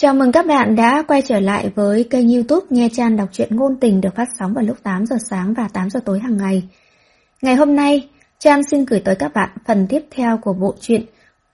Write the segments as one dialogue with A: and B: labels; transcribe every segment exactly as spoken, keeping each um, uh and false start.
A: Chào mừng các bạn đã quay trở lại với kênh YouTube Nghe Chan đọc truyện ngôn tình được phát sóng vào lúc tám giờ sáng và tám giờ tối hàng ngày. Ngày hôm nay, Chan xin gửi tới các bạn phần tiếp theo của bộ truyện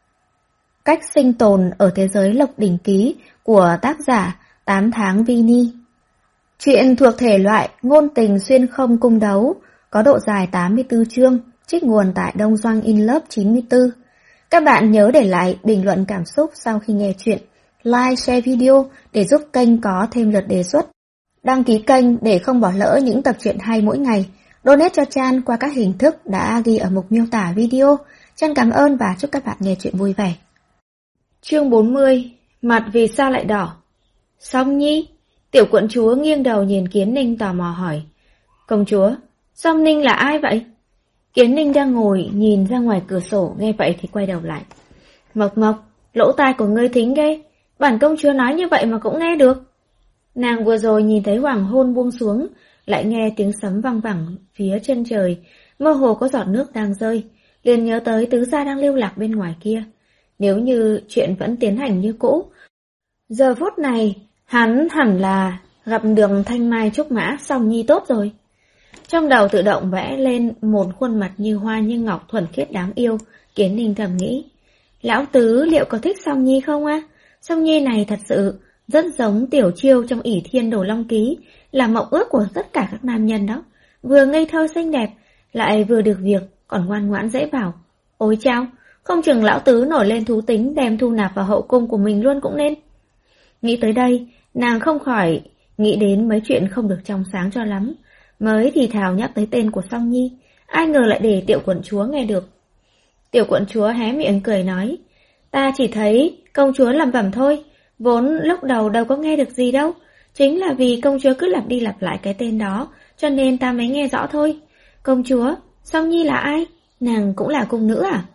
A: Cách sinh tồn ở thế giới Lộc Đỉnh Ký của tác giả tám tháng Vini. Truyện thuộc thể loại ngôn tình xuyên không cung đấu, có độ dài tám mươi tư chương, trích nguồn tại Đông Doanh In Love chín mươi tư. Các bạn nhớ để lại bình luận cảm xúc sau khi nghe truyện, like, share video để giúp kênh có thêm lượt đề xuất. Đăng ký kênh để không bỏ lỡ những tập truyện hay mỗi ngày. Donate cho Chan qua các hình thức đã ghi ở mục miêu tả video. Chan cảm ơn và chúc các bạn nghe truyện vui vẻ. Chương bốn mươi. Mặt vì sao lại đỏ? Song Nhi? Tiểu quận chúa nghiêng đầu nhìn Kiến Ninh tò mò hỏi. Công chúa, Song Ninh là ai vậy? Kiến Ninh đang ngồi nhìn ra ngoài cửa sổ, nghe vậy thì quay đầu lại. Mộc Mộc, lỗ tai của ngươi thính ghê. Bản công chúa nói như vậy mà cũng nghe được. Nàng vừa rồi nhìn thấy hoàng hôn buông xuống, lại nghe tiếng sấm vang vẳng phía chân trời, mơ hồ có giọt nước đang rơi, liền nhớ tới tứ gia đang lưu lạc bên ngoài kia. Nếu như chuyện vẫn tiến hành như cũ, giờ phút này hắn hẳn là gặp đường thanh mai trúc mã Song Nhi tốt rồi. Trong đầu tự động vẽ lên một khuôn mặt như hoa như ngọc thuần khiết đáng yêu. Kiến Ninh thầm nghĩ, lão tứ liệu có thích Song Nhi không á? Song Nhi này thật sự rất giống Tiểu Chiêu trong ỷ thiên đồ long ký, là mộng ước của tất cả các nam nhân đó. Vừa ngây thơ xinh đẹp, lại vừa được việc, còn ngoan ngoãn dễ bảo. Ôi chao, không chừng lão tứ nổi lên thú tính đem thu nạp vào hậu cung của mình luôn cũng nên. Nghĩ tới đây, nàng không khỏi nghĩ đến mấy chuyện không được trong sáng cho lắm. Mới thì thào nhắc tới tên của Song Nhi, ai ngờ lại để tiểu quận chúa nghe được. Tiểu quận chúa hé miệng cười nói, ta chỉ thấy công chúa lẩm bẩm thôi, vốn lúc đầu đâu có nghe được gì đâu. Chính là vì công chúa cứ lặp đi lặp lại cái tên đó, cho nên ta mới nghe rõ thôi. Công chúa, Song Nhi là ai? Nàng cũng là cung nữ à?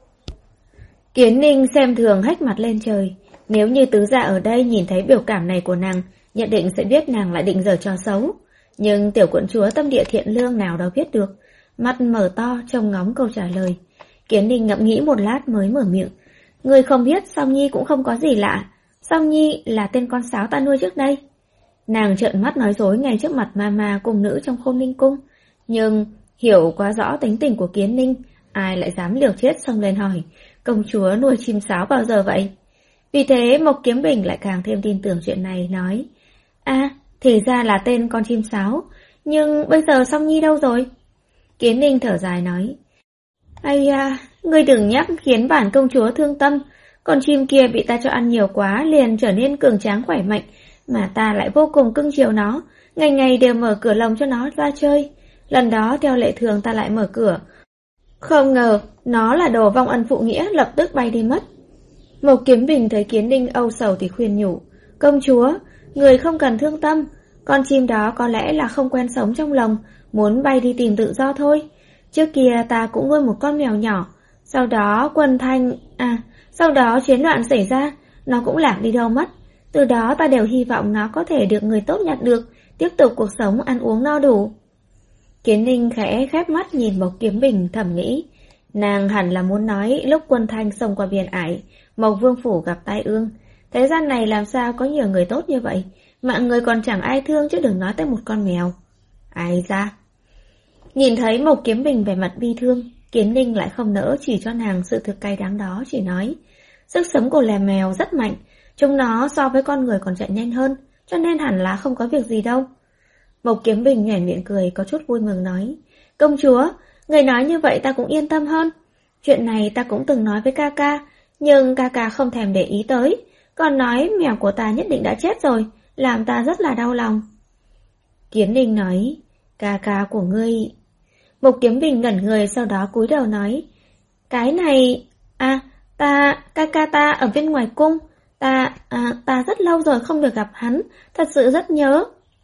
A: Kiến Ninh xem thường hếch mặt lên trời. Nếu như tứ gia ở đây nhìn thấy biểu cảm này của nàng, nhận định sẽ biết nàng lại định giở trò xấu. Nhưng tiểu quận chúa tâm địa thiện lương nào đâu biết được, mắt mở to trông ngóng câu trả lời. Kiến Ninh ngẫm nghĩ một lát mới mở miệng. Người không biết Song Nhi cũng không có gì lạ. Song Nhi là tên con sáo ta nuôi trước đây. Nàng trợn mắt nói dối ngay trước mặt mama cung nữ trong Khôn Ninh cung. Nhưng hiểu quá rõ tính tình của Kiến Ninh, ai lại dám liều chết xông lên hỏi, công chúa nuôi chim sáo bao giờ vậy? Vì thế Mộc Kiếm Bình lại càng thêm tin tưởng chuyện này, nói, à, thì ra là tên con chim sáo, nhưng bây giờ Song Nhi đâu rồi? Kiến Ninh thở dài nói, ây da, ngươi đừng nhắc khiến bản công chúa thương tâm. Con chim kia bị ta cho ăn nhiều quá liền trở nên cường tráng khỏe mạnh, mà ta lại vô cùng cưng chiều nó, ngày ngày đều mở cửa lồng cho nó ra chơi. Lần đó theo lệ thường ta lại mở cửa, không ngờ nó là đồ vong ân phụ nghĩa, lập tức bay đi mất. Mộc Kiếm Bình thấy Kiến Ninh âu sầu thì khuyên nhủ, công chúa, người không cần thương tâm, con chim đó có lẽ là không quen sống trong lồng, muốn bay đi tìm tự do thôi. Trước kia ta cũng nuôi một con mèo nhỏ, sau đó quân thanh, à, sau đó chiến loạn xảy ra, nó cũng lạc đi đâu mất. Từ đó ta đều hy vọng nó có thể được người tốt nhặt được, tiếp tục cuộc sống ăn uống no đủ. Kiến Ninh khẽ khép mắt nhìn Mộc Kiếm Bình thầm nghĩ, nàng hẳn là muốn nói lúc quân thanh xông qua biển ải, Mộc Vương Phủ gặp tai ương. Thế gian này làm sao có nhiều người tốt như vậy, mạng người còn chẳng ai thương chứ đừng nói tới một con mèo. Ai ra? Nhìn thấy Mộc Kiếm Bình vẻ mặt bi thương, Kiến Ninh lại không nỡ chỉ cho nàng sự thực cay đắng đó, chỉ nói, sức sống của loài mèo rất mạnh, chúng nó so với con người còn chạy nhanh hơn, cho nên hẳn là không có việc gì đâu. Mộc Kiếm Bình nhoẻn miệng cười có chút vui mừng nói, công chúa, người nói như vậy ta cũng yên tâm hơn. Chuyện này ta cũng từng nói với ca ca, nhưng ca ca không thèm để ý tới, còn nói mèo của ta nhất định đã chết rồi, làm ta rất là đau lòng. Kiến Ninh nói, ca ca của ngươi... Mộc Kiếm Bình ngẩn người, sau đó cúi đầu nói, cái này... À, ta... ca ca ta ở bên ngoài cung, ta... À, ta rất lâu rồi không được gặp hắn, thật sự rất nhớ.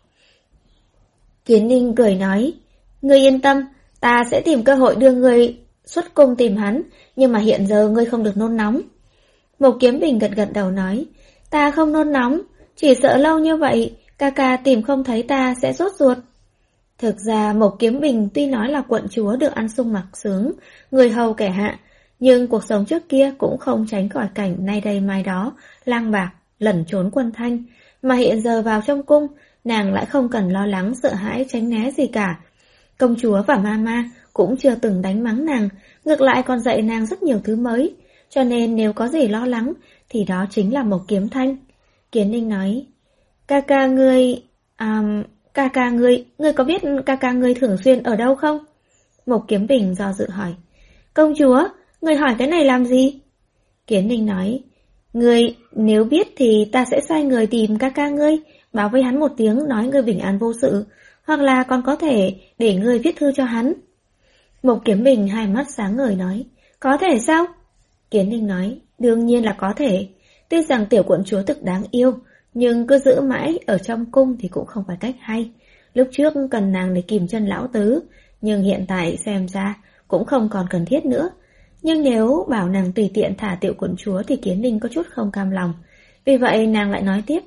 A: Kiến Ninh cười nói, ngươi yên tâm, ta sẽ tìm cơ hội đưa ngươi xuất cung tìm hắn, nhưng mà hiện giờ ngươi không được nôn nóng. Mộc Kiếm Bình gật gật đầu nói, ta không nôn nóng, chỉ sợ lâu như vậy, ca ca tìm không thấy ta sẽ sốt ruột. Thực ra Mộc Kiếm Bình tuy nói là quận chúa được ăn sung mặc sướng, người hầu kẻ hạ, nhưng cuộc sống trước kia cũng không tránh khỏi cảnh nay đây mai đó, lang bạc, lẩn trốn quân thanh, mà hiện giờ vào trong cung, nàng lại không cần lo lắng sợ hãi tránh né gì cả. Công chúa và mama cũng chưa từng đánh mắng nàng, ngược lại còn dạy nàng rất nhiều thứ mới, cho nên nếu có gì lo lắng thì đó chính là Mộc Kiếm Thanh. Kiến Ninh nói, ca ca ngươi... À, ca ca ngươi, ngươi có biết ca ca ngươi thường xuyên ở đâu không? Mộc Kiếm Bình do dự hỏi. Công chúa, ngươi hỏi cái này làm gì? Kiến Ninh nói, ngươi nếu biết thì ta sẽ sai người tìm ca ca ngươi, báo với hắn một tiếng nói ngươi bình an vô sự, hoặc là còn có thể để ngươi viết thư cho hắn. Mộc Kiếm Bình hai mắt sáng ngời nói, có thể sao? Kiến Ninh nói, đương nhiên là có thể. Tuy rằng tiểu quận chúa thực đáng yêu, nhưng cứ giữ mãi ở trong cung thì cũng không phải cách hay. Lúc trước cần nàng để kìm chân lão tứ, nhưng hiện tại xem ra cũng không còn cần thiết nữa. Nhưng nếu bảo nàng tùy tiện thả tiểu quận chúa thì Kiến Ninh có chút không cam lòng. Vì vậy nàng lại nói tiếp,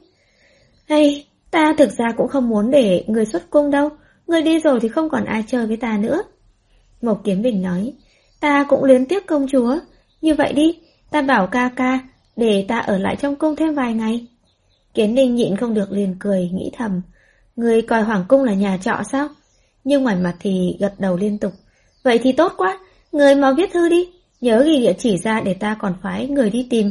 A: hay, ta thực ra cũng không muốn để người xuất cung đâu, người đi rồi thì không còn ai chơi với ta nữa. Mộc Kiếm Bình nói, ta cũng luyến tiếc công chúa, như vậy đi, ta bảo ca ca để ta ở lại trong cung thêm vài ngày. Kiến Ninh nhịn không được liền cười, nghĩ thầm, người coi hoàng cung là nhà trọ sao? Nhưng ngoài mặt thì gật đầu liên tục, vậy thì tốt quá, người mau viết thư đi, nhớ ghi địa chỉ ra để ta còn phái người đi tìm.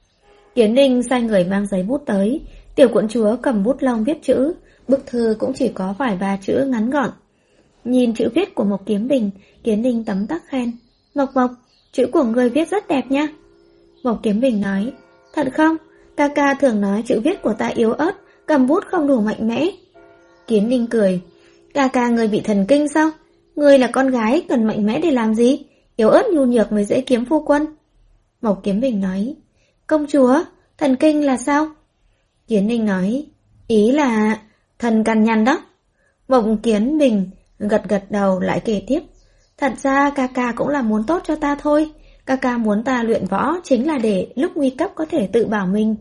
A: Kiến Ninh sai người mang giấy bút tới, tiểu quận chúa cầm bút lông viết chữ, bức thư cũng chỉ có vài ba chữ ngắn gọn. Nhìn chữ viết của Mộc Kiếm Bình, Kiến Ninh tấm tắc khen, Mộc Mộc, chữ của người viết rất đẹp nha. Mộc Kiếm Bình nói, thật không? Ca ca thường nói chữ viết của ta yếu ớt, cầm bút không đủ mạnh mẽ. Kiến Ninh cười, ca ca người bị thần kinh sao? Người là con gái, cần mạnh mẽ để làm gì? Yếu ớt nhu nhược mới dễ kiếm phu quân. Mộc Kiếm Bình nói, công chúa, thần kinh là sao? Kiến Ninh nói, ý là thần cằn nhằn đó. Mộc Kiếm Bình gật gật đầu lại kể tiếp, thật ra ca ca cũng là muốn tốt cho ta thôi. Ca ca muốn ta luyện võ chính là để lúc nguy cấp có thể tự bảo mình.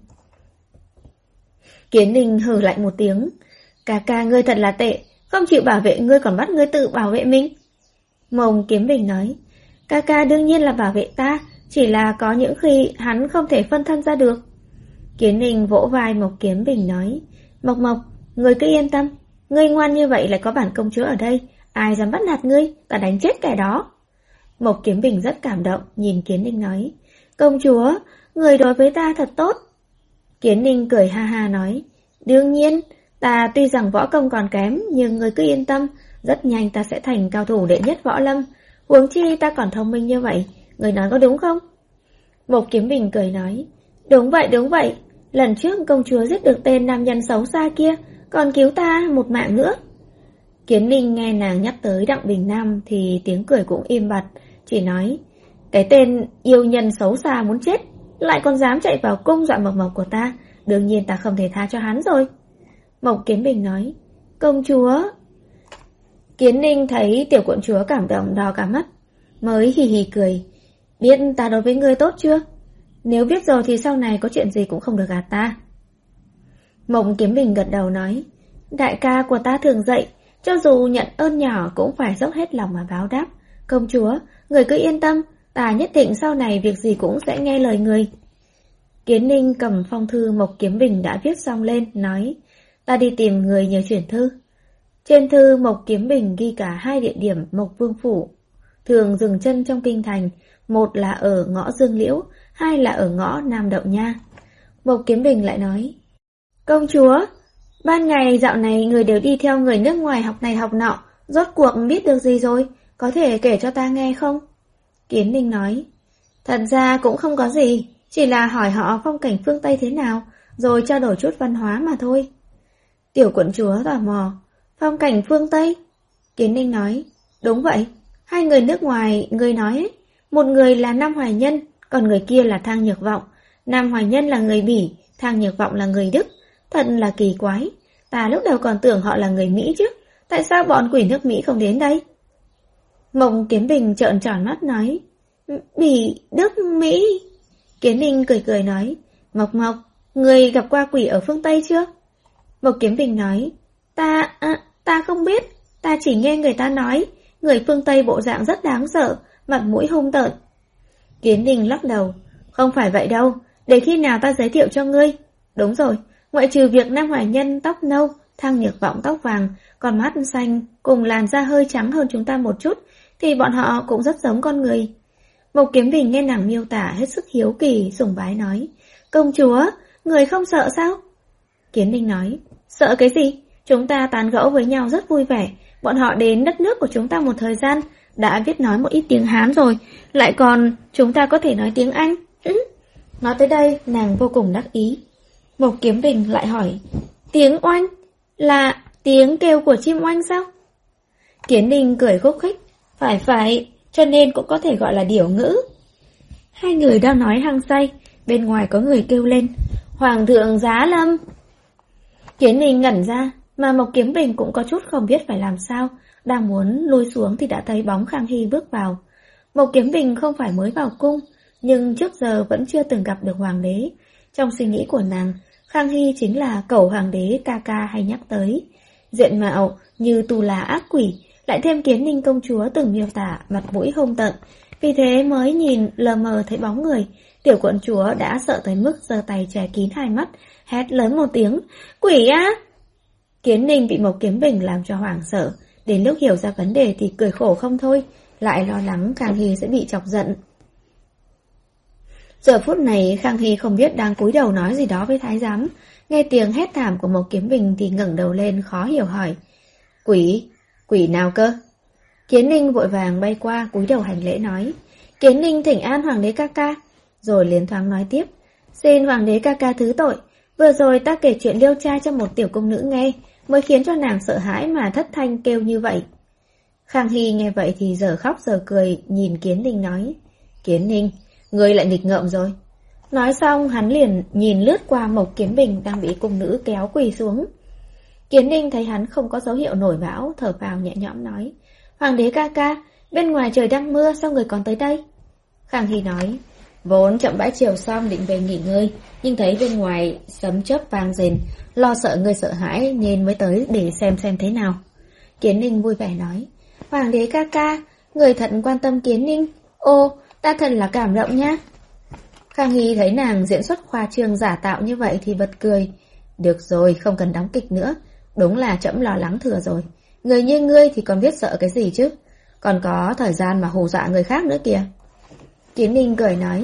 A: Kiến Ninh hừ lại một tiếng, ca ca ngươi thật là tệ, không chịu bảo vệ ngươi còn bắt ngươi tự bảo vệ mình. Mộc Kiếm Bình nói, ca ca đương nhiên là bảo vệ ta, chỉ là có những khi hắn không thể phân thân ra được. Kiến Ninh vỗ vai Mộc Kiếm Bình nói, Mộc Mộc, ngươi cứ yên tâm, ngươi ngoan như vậy lại có bản công chúa ở đây, ai dám bắt nạt ngươi, ta đánh chết kẻ đó. Mộc Kiếm Bình rất cảm động, nhìn Kiến Ninh nói, công chúa, người đối với ta thật tốt. Kiến Ninh cười ha ha nói, đương nhiên, ta tuy rằng võ công còn kém, nhưng người cứ yên tâm, rất nhanh ta sẽ thành cao thủ đệ nhất võ lâm, huống chi ta còn thông minh như vậy, người nói có đúng không? Mộc Kiếm Bình cười nói, đúng vậy đúng vậy, lần trước công chúa giết được tên nam nhân xấu xa kia, còn cứu ta một mạng nữa. Kiến Ninh nghe nàng nhắc tới Đặng Bình Nam thì tiếng cười cũng im bặt, chỉ nói, cái tên yêu nhân xấu xa muốn chết, lại còn dám chạy vào cung dọa Mộc Mộc của ta, đương nhiên ta không thể tha cho hắn rồi. Mộc Kiếm Bình nói, công chúa. Kiến Ninh thấy tiểu quận chúa cảm động đỏ cả mắt, mới hì hì cười, biết ta đối với ngươi tốt chưa? Nếu biết rồi thì sau này có chuyện gì cũng không được gạt ta. Mộc Kiếm Bình gật đầu nói, đại ca của ta thường dạy, cho dù nhận ơn nhỏ cũng phải dốc hết lòng mà báo đáp. Công chúa, người cứ yên tâm, ta nhất định sau này việc gì cũng sẽ nghe lời người. Kiến Ninh cầm phong thư Mộc Kiếm Bình đã viết xong lên, nói, ta đi tìm người nhờ chuyển thư. Trên thư Mộc Kiếm Bình ghi cả hai địa điểm Mộc Vương Phủ, thường dừng chân trong kinh thành, một là ở ngõ Dương Liễu, hai là ở ngõ Nam Đậu Nha. Mộc Kiếm Bình lại nói, công chúa, ban ngày dạo này người đều đi theo người nước ngoài học này học nọ, rốt cuộc biết được gì rồi, có thể kể cho ta nghe không? Kiến Ninh nói, thật ra cũng không có gì, chỉ là hỏi họ phong cảnh phương Tây thế nào, rồi trao đổi chút văn hóa mà thôi. Tiểu quận chúa tò mò, phong cảnh phương Tây? Kiến Ninh nói, đúng vậy, hai người nước ngoài, người nói ấy, một người là Nam Hoài Nhân, còn người kia là Thang Nhược Vọng. Nam Hoài Nhân là người Bỉ, Thang Nhược Vọng là người Đức, thật là kỳ quái, ta lúc đầu còn tưởng họ là người Mỹ chứ, tại sao bọn quỷ nước Mỹ không đến đây? Mộc Kiếm Bình trợn tròn mắt nói, Bỉ, Đức, Mỹ. Kiến Ninh cười cười nói, Mộc Mộc, người gặp qua quỷ ở phương Tây chưa? Mộc Kiếm Bình nói, ta, à, ta không biết, ta chỉ nghe người ta nói, người phương Tây bộ dạng rất đáng sợ, mặt mũi hung tợn. Kiến Ninh lắc đầu, không phải vậy đâu, để khi nào ta giới thiệu cho ngươi. Đúng rồi, ngoại trừ việc Nam Hoài Nhân tóc nâu, Thang Nhược Vọng tóc vàng, còn mắt xanh cùng làn da hơi trắng hơn chúng ta một chút, thì bọn họ cũng rất giống con người. Mộc Kiếm Bình nghe nàng miêu tả hết sức hiếu kỳ, sùng bái nói, công chúa, người không sợ sao? Kiến Ninh nói, sợ cái gì? Chúng ta tán gẫu với nhau rất vui vẻ, bọn họ đến đất nước của chúng ta một thời gian, đã biết nói một ít tiếng Hán rồi, lại còn chúng ta có thể nói tiếng Anh. Ừ. Nói tới đây, nàng vô cùng đắc ý. Mộc Kiếm Bình lại hỏi, tiếng oanh là tiếng kêu của chim oanh sao? Kiến Ninh cười khúc khích, phải phải, cho nên cũng có thể gọi là điểu ngữ. Hai người đang nói hăng say, bên ngoài có người kêu lên, Hoàng thượng Giá Lâm. Kiến Ninh ngẩn ra, mà Mộc Kiếm Bình cũng có chút không biết phải làm sao, đang muốn lui xuống thì đã thấy bóng Khang Hy bước vào. Mộc Kiếm Bình không phải mới vào cung, nhưng trước giờ vẫn chưa từng gặp được hoàng đế. Trong suy nghĩ của nàng, Khang Hy chính là cẩu hoàng đế ca ca hay nhắc tới. Diện mạo như tù là ác quỷ, lại thêm Kiến Ninh công chúa từng miêu tả mặt mũi hung tận, vì thế mới nhìn lờ mờ thấy bóng người. Tiểu quận chúa đã sợ tới mức giơ tay che kín hai mắt, hét lớn một tiếng, quỷ á! Kiến Ninh bị Mộc Kiếm Bình làm cho hoảng sợ, đến lúc hiểu ra vấn đề thì cười khổ không thôi, lại lo lắng Khang Hy sẽ bị chọc giận. Giờ phút này Khang Hy không biết đang cúi đầu nói gì đó với thái giám, nghe tiếng hét thảm của Mộc Kiếm Bình thì ngẩng đầu lên khó hiểu hỏi, quỷ, quỷ nào cơ? Kiến Ninh vội vàng bay qua cúi đầu hành lễ nói, Kiến Ninh thỉnh an hoàng đế ca ca, rồi liền thoáng nói tiếp, xin hoàng đế ca ca thứ tội, vừa rồi ta kể chuyện liêu trai cho một tiểu cung nữ nghe, mới khiến cho nàng sợ hãi mà thất thanh kêu như vậy. Khang Hy nghe vậy thì giờ khóc giờ cười, nhìn Kiến Ninh nói, Kiến Ninh, ngươi lại nghịch ngợm rồi. Nói xong hắn liền nhìn lướt qua Mộc Kiếm Bình đang bị cung nữ kéo quỳ xuống. Kiến Ninh thấy hắn không có dấu hiệu nổi bão, thở phào nhẹ nhõm nói, hoàng đế ca ca, bên ngoài trời đang mưa, sao người còn tới đây? Khang Hy nói, vốn chậm bãi chiều xong định về nghỉ ngơi, nhưng thấy bên ngoài sấm chớp vang rền, lo sợ ngươi sợ hãi nên mới tới để xem xem thế nào. Kiến Ninh vui vẻ nói, hoàng đế ca ca, người thật quan tâm Kiến Ninh, ô, ta thật là cảm động nhá. Khang Hy thấy nàng diễn xuất khoa trương giả tạo như vậy thì bật cười, được rồi, không cần đóng kịch nữa, đúng là trẫm lo lắng thừa rồi, người như ngươi thì còn biết sợ cái gì chứ, còn có thời gian mà hù dọa người khác nữa kìa. Kiến Ninh cười nói,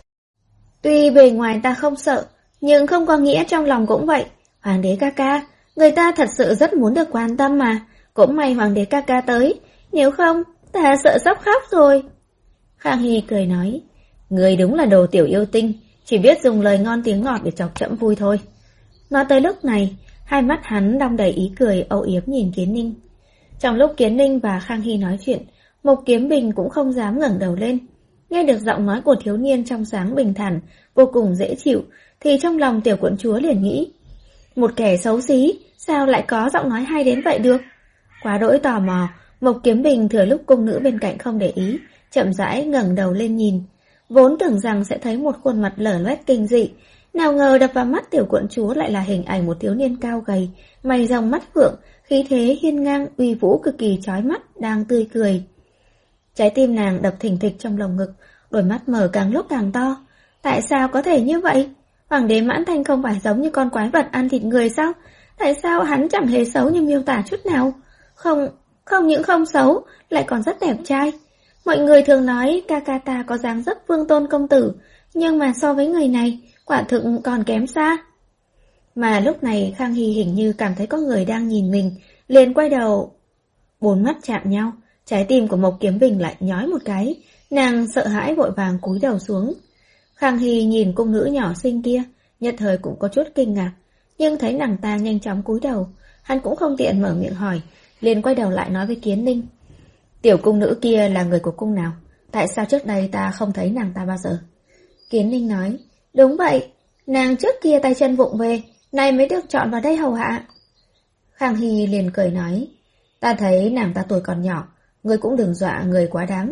A: tuy bề ngoài ta không sợ, nhưng không có nghĩa trong lòng cũng vậy. Hoàng đế ca ca, người ta thật sự rất muốn được quan tâm mà, cũng may hoàng đế ca ca tới, nếu không, ta sợ sắp khóc rồi. Khang Hy cười nói, người đúng là đồ tiểu yêu tinh, chỉ biết dùng lời ngon tiếng ngọt để chọc trẫm vui thôi. Nói tới lúc này, hai mắt hắn đong đầy ý cười âu yếm nhìn Kiến Ninh. Trong lúc Kiến Ninh và Khang Hy nói chuyện, Mộc Kiếm Bình cũng không dám ngẩng đầu lên. Nghe được giọng nói của thiếu niên trong sáng bình thản, vô cùng dễ chịu, thì trong lòng tiểu quận chúa liền nghĩ, một kẻ xấu xí, sao lại có giọng nói hay đến vậy được? Quá đỗi tò mò, Mộc Kiếm Bình thừa lúc cung nữ bên cạnh không để ý, chậm rãi ngẩng đầu lên nhìn. Vốn tưởng rằng sẽ thấy một khuôn mặt lở loét kinh dị, nào ngờ đập vào mắt tiểu quận chúa lại là hình ảnh một thiếu niên cao gầy, mày rồng mắt phượng, khí thế hiên ngang, uy vũ cực kỳ chói mắt, đang tươi cười. Trái tim nàng đập thình thịch trong lồng ngực, đôi mắt mở càng lúc càng to. Tại sao có thể như vậy? Hoàng đế Mãn Thanh không phải giống như con quái vật ăn thịt người sao? Tại sao hắn chẳng hề xấu như miêu tả chút nào? Không, không những không xấu, lại còn rất đẹp trai. Mọi người thường nói ca ca ta có dáng dấp vương tôn công tử, nhưng mà so với người này, quả thực còn kém xa. Mà lúc này Khang Hy hình như cảm thấy có người đang nhìn mình, liền quay đầu. Bốn mắt chạm nhau, trái tim của Mộc Kiếm Bình lại nhói một cái, nàng sợ hãi vội vàng cúi đầu xuống. Khang Hy nhìn cung nữ nhỏ xinh kia, nhất thời cũng có chút kinh ngạc, nhưng thấy nàng ta nhanh chóng cúi đầu, hắn cũng không tiện mở miệng hỏi, liền quay đầu lại nói với Kiến Ninh. Tiểu cung nữ kia là người của cung nào? Tại sao trước đây ta không thấy nàng ta bao giờ? Kiến Ninh nói, đúng vậy, nàng trước kia tay chân vụng về, nay mới được chọn vào đây hầu hạ. Khang Hy liền cười nói, ta thấy nàng ta tuổi còn nhỏ, ngươi cũng đừng dọa người quá đáng.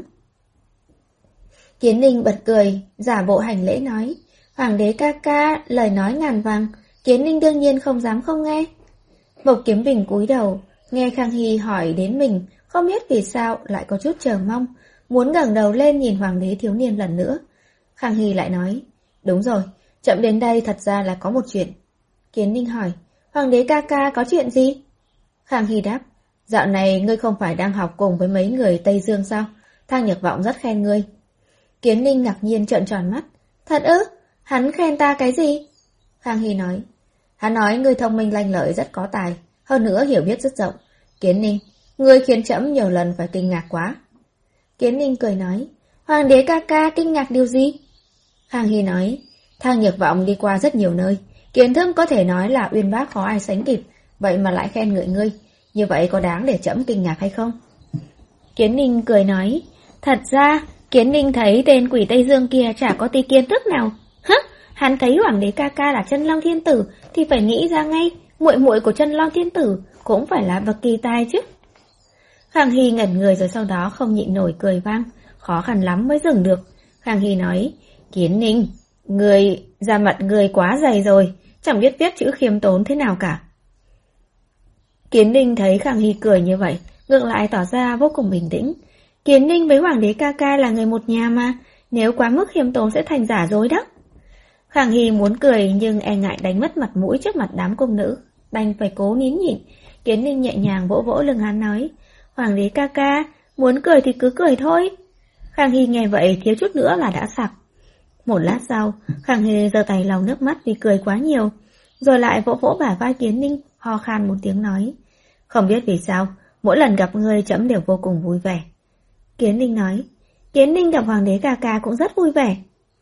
A: Kiến Ninh bật cười, giả bộ hành lễ nói, hoàng đế ca ca, lời nói ngàn vàng, Kiến Ninh đương nhiên không dám không nghe. Mộc Kiếm Bình cúi đầu, nghe Khang Hy hỏi đến mình, không biết vì sao lại có chút chờ mong, muốn ngẩng đầu lên nhìn hoàng đế thiếu niên lần nữa. Khang Hy lại nói, đúng rồi, chậm đến đây thật ra là có một chuyện. Kiến Ninh hỏi, Hoàng đế ca ca có chuyện gì? Khang Hy đáp, dạo này ngươi không phải đang học cùng với mấy người Tây Dương sao? Thang Nhược Vọng rất khen ngươi. Kiến Ninh ngạc nhiên trợn tròn mắt. Thật ư? Hắn khen ta cái gì? Khang Hy nói, hắn nói ngươi thông minh lanh lợi rất có tài, hơn nữa hiểu biết rất rộng. Kiến Ninh, ngươi khiến trẫm nhiều lần phải kinh ngạc quá. Kiến Ninh cười nói, Hoàng đế ca ca kinh ngạc điều gì? Khang Hy nói, Thang Nhược Vọng đi qua rất nhiều nơi, kiến thức có thể nói là uyên bác khó ai sánh kịp, vậy mà lại khen ngợi ngươi, như vậy có đáng để trẫm kinh ngạc hay không? Kiến Ninh cười nói, thật ra, Kiến Ninh thấy tên quỷ Tây Dương kia chả có tí kiến thức nào. Hứ, hắn thấy Hoàng đế ca ca là Chân Long Thiên Tử thì phải nghĩ ra ngay, muội muội của Chân Long Thiên Tử cũng phải là bậc kỳ tài chứ. Khang Hy ngẩn người rồi sau đó không nhịn nổi cười vang, khó khăn lắm mới dừng được. Khang Hy nói, Kiến Ninh, người, da mặt người quá dày rồi, chẳng biết viết chữ khiêm tốn thế nào cả. Kiến Ninh thấy Khang Hy cười như vậy, ngược lại tỏ ra vô cùng bình tĩnh. Kiến Ninh với Hoàng đế ca ca là người một nhà mà, nếu quá mức khiêm tốn sẽ thành giả dối đó. Khang Hy muốn cười nhưng e ngại đánh mất mặt mũi trước mặt đám cung nữ, đành phải cố nín nhịn. Kiến Ninh nhẹ nhàng vỗ vỗ lưng hắn nói, Hoàng đế ca ca, muốn cười thì cứ cười thôi. Khang Hy nghe vậy thiếu chút nữa là đã sặc. Một lát sau, Khang Hy giơ tay lau nước mắt vì cười quá nhiều, rồi lại vỗ vỗ bả vai Kiến Ninh, ho khan một tiếng nói, không biết vì sao, mỗi lần gặp ngươi trẫm đều vô cùng vui vẻ. Kiến Ninh nói, Kiến Ninh gặp Hoàng đế ca ca cũng rất vui vẻ.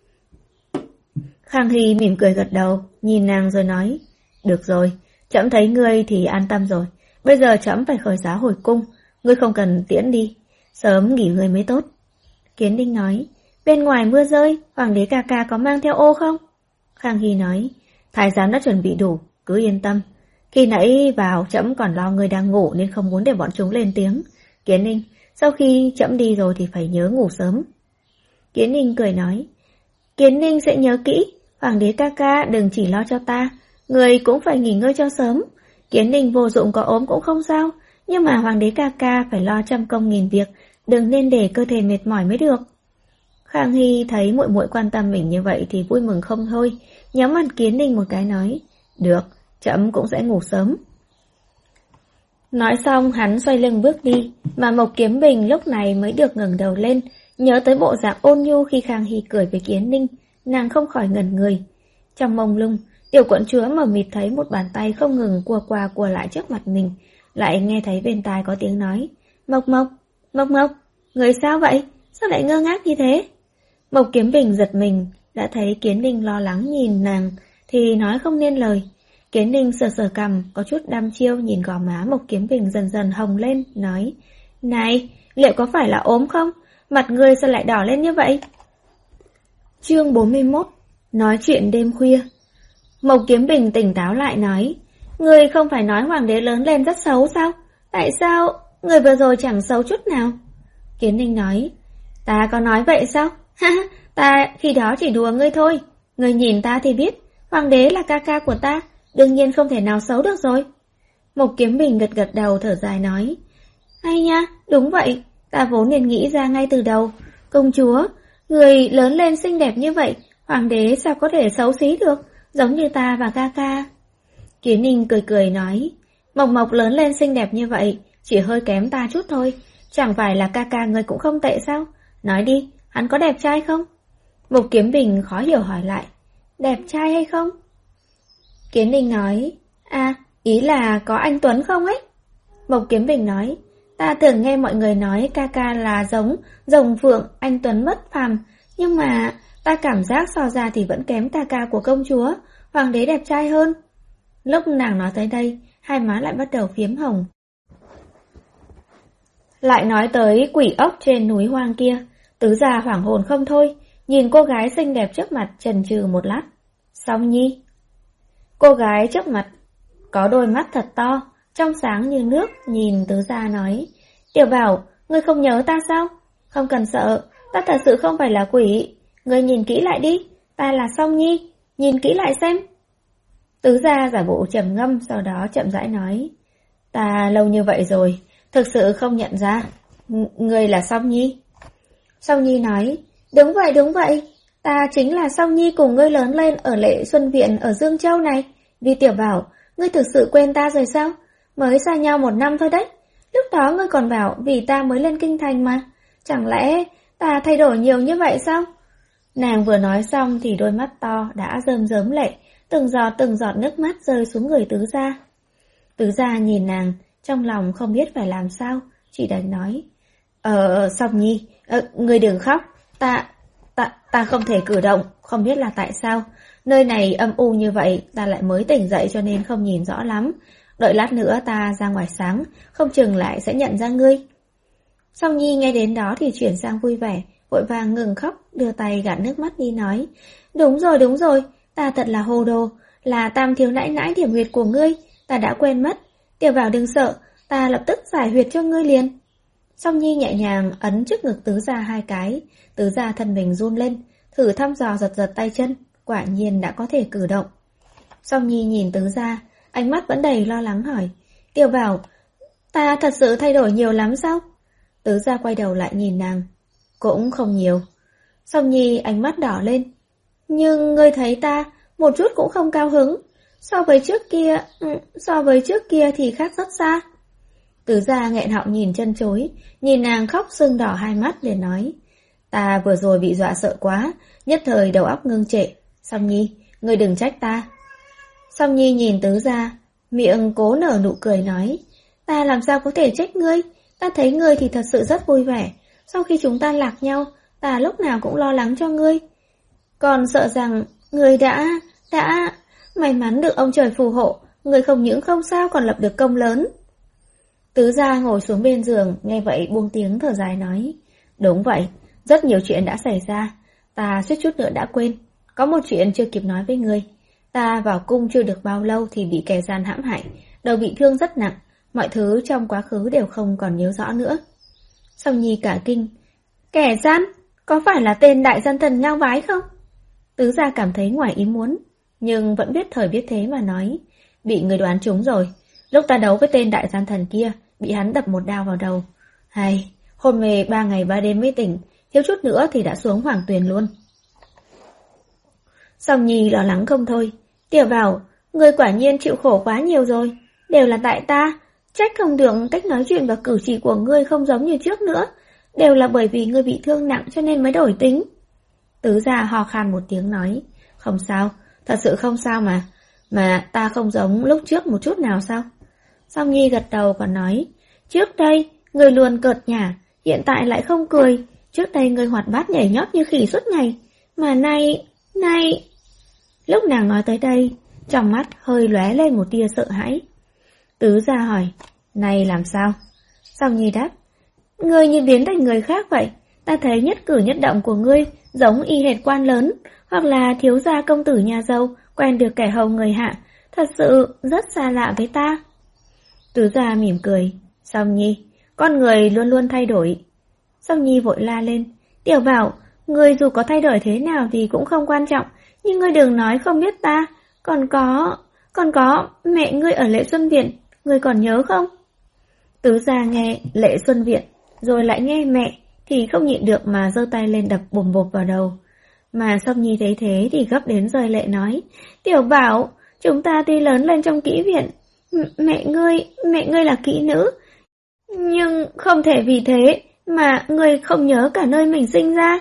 A: Khang Hy mỉm cười gật đầu, nhìn nàng rồi nói, được rồi, trẫm thấy ngươi thì an tâm rồi, bây giờ trẫm phải khởi giá hồi cung, ngươi không cần tiễn đi, sớm nghỉ ngơi mới tốt. Kiến Ninh nói, bên ngoài mưa rơi, Hoàng đế ca ca có mang theo ô không? Khang Hy nói, thái giám đã chuẩn bị đủ, cứ yên tâm. Khi nãy vào trẫm còn lo ngươi đang ngủ nên không muốn để bọn chúng lên tiếng. Kiến Ninh, sau khi trẫm đi rồi thì phải nhớ ngủ sớm. Kiến Ninh cười nói, Kiến Ninh sẽ nhớ kỹ, Hoàng đế ca ca đừng chỉ lo cho ta, người cũng phải nghỉ ngơi cho sớm. Kiến Ninh vô dụng có ốm cũng không sao, nhưng mà Hoàng đế ca ca phải lo trăm công nghìn việc, đừng nên để cơ thể mệt mỏi mới được. Khang Hy thấy muội muội quan tâm mình như vậy thì vui mừng không thôi, nhắm mặt Kiến Ninh một cái nói, được, trẫm cũng sẽ ngủ sớm. Nói xong hắn xoay lưng bước đi, mà Mộc Kiếm Bình lúc này mới được ngẩng đầu lên, nhớ tới bộ dạng ôn nhu khi Khang Hy cười với Kiến Ninh, nàng không khỏi ngẩn người. Trong mông lung, tiểu quận chúa mờ mịt thấy một bàn tay không ngừng cua qua cua lại trước mặt mình, lại nghe thấy bên tai có tiếng nói, Mộc Mộc, Mộc Mộc, người sao vậy? Sao lại ngơ ngác như thế? Mộc Kiếm Bình giật mình, đã thấy Kiến Ninh lo lắng nhìn nàng, thì nói không nên lời. Kiến Ninh sờ sờ cằm, có chút đăm chiêu nhìn gò má Mộc Kiếm Bình dần dần hồng lên, nói, này, liệu có phải là ốm không? Mặt ngươi sao lại đỏ lên như vậy? Chương bốn mươi mốt, nói chuyện đêm khuya. Mộc Kiếm Bình tỉnh táo lại nói, ngươi không phải nói Hoàng đế lớn lên rất xấu sao? Tại sao người vừa rồi chẳng xấu chút nào? Kiến Ninh nói, ta có nói vậy sao? Ha, ta khi đó chỉ đùa ngươi thôi. Ngươi nhìn ta thì biết, Hoàng đế là ca ca của ta, đương nhiên không thể nào xấu được rồi. Mộc Kiếm Bình gật gật đầu thở dài nói, hay nha, đúng vậy, ta vốn nên nghĩ ra ngay từ đầu. Công chúa, người lớn lên xinh đẹp như vậy, Hoàng đế sao có thể xấu xí được, giống như ta và ca ca. Kiến Ninh cười cười nói, Mộc Mộc lớn lên xinh đẹp như vậy, chỉ hơi kém ta chút thôi, chẳng phải là ca ca người cũng không tệ sao? Nói đi, hắn có đẹp trai không? Mộc Kiếm Bình khó hiểu hỏi lại, đẹp trai hay không? Kiến Ninh nói, à, ý là có anh Tuấn không ấy? Mộc Kiếm Bình nói, ta thường nghe mọi người nói ca ca là giống rồng phượng, anh Tuấn mất phàm, nhưng mà ta cảm giác so ra thì vẫn kém ca ca của công chúa, Hoàng đế đẹp trai hơn. Lúc nàng nói tới đây, hai má lại bắt đầu phiếm hồng. Lại nói tới quỷ ốc trên núi hoang kia, tứ gia hoảng hồn không thôi, nhìn cô gái xinh đẹp trước mặt chần chừ một lát. Song Nhi. Cô gái trước mặt có đôi mắt thật to, trong sáng như nước, nhìn tứ gia nói, Tiểu Bảo, ngươi không nhớ ta sao? Không cần sợ, ta thật sự không phải là quỷ. Ngươi nhìn kỹ lại đi, ta là Song Nhi, nhìn kỹ lại xem. Tứ gia giả bộ trầm ngâm, sau đó chậm rãi nói, ta lâu như vậy rồi, thực sự không nhận ra. Ng- ngươi là Song Nhi. Song Nhi nói, đúng vậy đúng vậy, ta chính là Song Nhi cùng ngươi lớn lên ở Lệ Xuân Viện ở Dương Châu này. Vì Tiểu Bảo, ngươi thực sự quên ta rồi sao? Mới xa nhau một năm thôi đấy. Lúc đó ngươi còn bảo vì ta mới lên kinh thành mà. Chẳng lẽ ta thay đổi nhiều như vậy sao? Nàng vừa nói xong thì đôi mắt to đã rơm rớm lệ, từng giọt từng giọt nước mắt rơi xuống người Tứ Gia. Tứ Gia nhìn nàng, trong lòng không biết phải làm sao, chỉ đành nói. Ờ, Song Nhi, ờ, ngươi đừng khóc, ta, ta, ta không thể cử động, không biết là tại sao. Nơi này âm u như vậy, ta lại mới tỉnh dậy cho nên không nhìn rõ lắm. Đợi lát nữa ta ra ngoài sáng, không chừng lại sẽ nhận ra ngươi. Song Nhi nghe đến đó thì chuyển sang vui vẻ, vội vàng ngừng khóc, đưa tay gạt nước mắt đi nói. Đúng rồi, đúng rồi, ta thật là hồ đồ, là Tam thiếu nãi nãi điểm huyệt của ngươi, ta đã quên mất. Tiểu Bảo đừng sợ, ta lập tức giải huyệt cho ngươi liền. Song Nhi nhẹ nhàng ấn trước ngực Tứ Gia hai cái, Tứ Gia thân mình run lên, thử thăm dò giật giật tay chân, quả nhiên đã có thể cử động. Song Nhi nhìn Tứ Gia, ánh mắt vẫn đầy lo lắng hỏi. Tiểu Bảo, ta thật sự thay đổi nhiều lắm sao? Tứ Gia quay đầu lại nhìn nàng. Cũng không nhiều. Song Nhi ánh mắt đỏ lên. Nhưng ngươi thấy ta một chút cũng không cao hứng. So với trước kia, so với trước kia thì khác rất xa. Tứ Gia nghẹn họng nhìn chân chối, nhìn nàng khóc sưng đỏ hai mắt để nói. Ta vừa rồi bị dọa sợ quá, nhất thời đầu óc ngưng trệ. Song Nhi, ngươi đừng trách ta. Song Nhi nhìn Tứ Gia, miệng cố nở nụ cười nói. Ta làm sao có thể trách ngươi, ta thấy ngươi thì thật sự rất vui vẻ. Sau khi chúng ta lạc nhau, ta lúc nào cũng lo lắng cho ngươi. Còn sợ rằng ngươi đã, đã, may mắn được ông trời phù hộ, ngươi không những không sao còn lập được công lớn. Tứ Gia ngồi xuống bên giường, nghe vậy buông tiếng thở dài nói. Đúng vậy, rất nhiều chuyện đã xảy ra, ta suýt chút nữa đã quên. Có một chuyện chưa kịp nói với ngươi. Ta vào cung chưa được bao lâu thì bị kẻ gian hãm hại, đầu bị thương rất nặng, mọi thứ trong quá khứ đều không còn nhớ rõ nữa. Song Nhi cả kinh. Kẻ gian? Có phải là tên đại gian thần Ngao Bái không? Tứ Gia cảm thấy ngoài ý muốn, nhưng vẫn biết thời biết thế mà nói. Bị người đoán trúng rồi. Lúc ta đấu với tên đại gian thần kia, bị hắn đập một đao vào đầu. Hay, hôn mê ba ngày ba đêm mới tỉnh, thiếu chút nữa thì đã xuống Hoàng Tuyền luôn. Song Nhi lo lắng không thôi. Tiểu Bảo, người quả nhiên chịu khổ quá nhiều rồi. Đều là tại ta. Trách không được cách nói chuyện và cử chỉ của ngươi không giống như trước nữa. Đều là bởi vì ngươi bị thương nặng cho nên mới đổi tính. Tứ Gia ho khan một tiếng nói. Không sao, thật sự không sao mà. Mà ta không giống lúc trước một chút nào sao? Song Nhi gật đầu và nói. Trước đây, ngươi luôn cợt nhả, hiện tại lại không cười. Trước đây ngươi hoạt bát nhảy nhót như khỉ suốt ngày. Mà nay, nay... Lúc nàng nói tới đây, trong mắt hơi lóe lên một tia sợ hãi. Tứ Gia hỏi, này làm sao? Song Nhi đáp, ngươi như biến thành người khác vậy. Ta thấy nhất cử nhất động của ngươi giống y hệt quan lớn, hoặc là thiếu gia công tử nhà giàu, quen được kẻ hầu người hạ. Thật sự rất xa lạ với ta. Tứ Gia mỉm cười, Song Nhi, con người luôn luôn thay đổi. Song Nhi vội la lên, Tiểu Bảo, ngươi dù có thay đổi thế nào thì cũng không quan trọng, nhưng ngươi đừng nói không biết ta. Còn có, còn có mẹ ngươi ở Lệ Xuân Viện, ngươi còn nhớ không? Tứ Gia nghe Lệ Xuân Viện, rồi lại nghe mẹ, thì không nhịn được mà giơ tay lên đập bùm bụp vào đầu. Mà Song Nhi thấy thế thì gấp đến rơi lệ nói, Tiểu Bảo, chúng ta tuy lớn lên trong kỹ viện, M- mẹ ngươi, mẹ ngươi là kỹ nữ, nhưng không thể vì thế mà ngươi không nhớ cả nơi mình sinh ra.